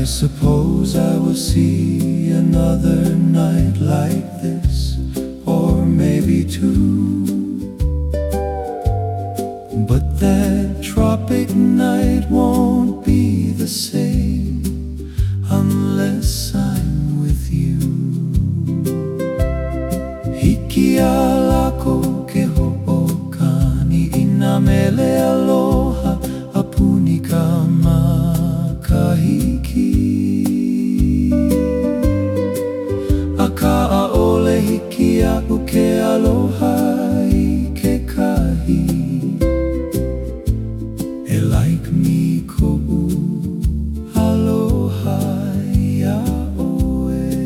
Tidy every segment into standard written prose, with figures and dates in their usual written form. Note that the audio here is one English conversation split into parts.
I suppose I will see another night like this, or maybe two. But that tropic night won't be the same unless I'm with you. Hikia lako ke ho'okani ina mele aloha apuni ka makahiki. Aka'aole hikia uke aloha I ke kahi. E like me ko'u aloha ia'oe.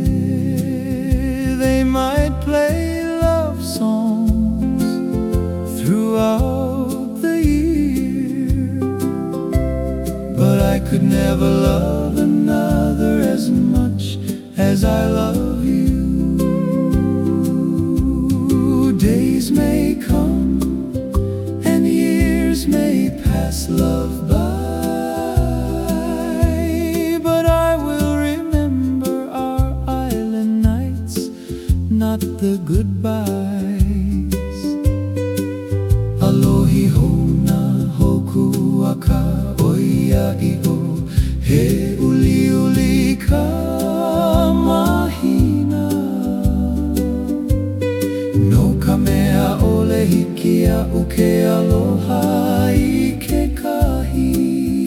They might play love songs throughout the year, but I could never love another as much as I love you. Days may come and years may pass love by, but I will remember our island nights, not the goodbyes. Alohi hona hoku aka oia iho, he uli uli ka mahina. No ka mea ole hikia uke aloha I ke kahi.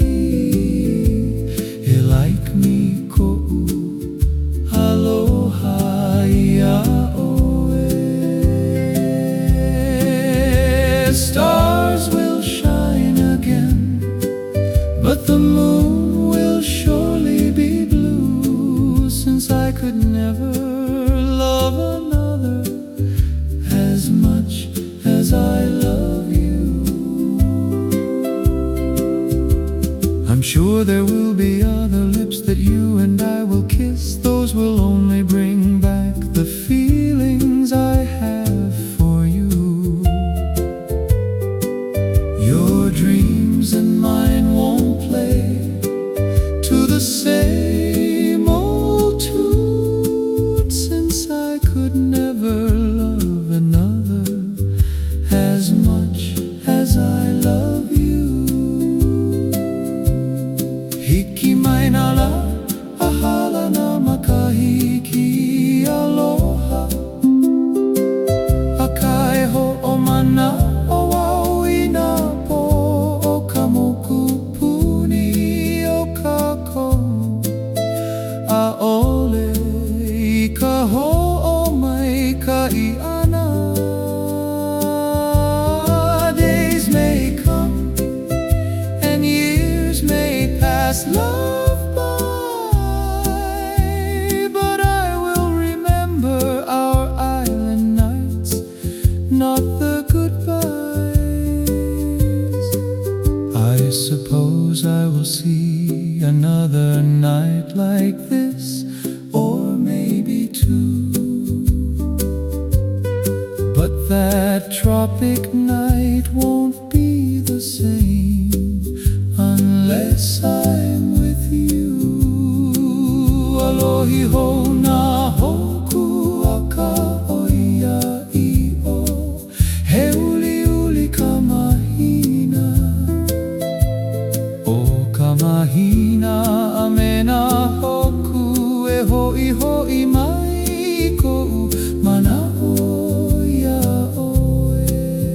E like me ko'u aloha ia'oe. Stars will shine again, but the moon will surely be blue, since I could never love another as much as I love you. I'm sure there will be other lips that you and I will kiss. Those will only bring back the feelings I have for you. Your dreams and mine won't play to the same old tune, since I could never love another as much as I love you. Hiki mai na la ahala na makahiki aloha. Akae ho'omana o wauina po o ka moku puni o ka kou. A'ole I ka ho'omai ka i'ana. Days may come and years may pass love by, but I will remember our island nights, not the goodbyes. I suppose I will see another night like this, or maybe two. But that tropic night won't be the same unless I'm with you. Alohi hona hoku aka oia i'o, he uli uli ka mahina. O ka mahina a me na hoku e ho'i ho'i mai ko'u mana'o ia'oe.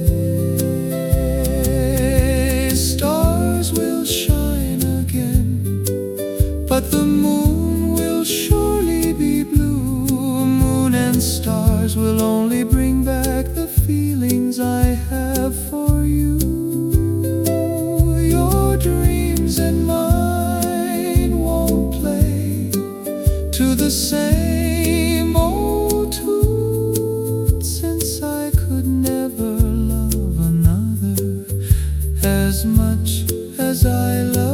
Stars will shine again, but the moon will surely be blue. Moon and stars will only bring back the feelings I have for you. Your dreams and mine won't play to the same old tune, since I could never love another as much as I love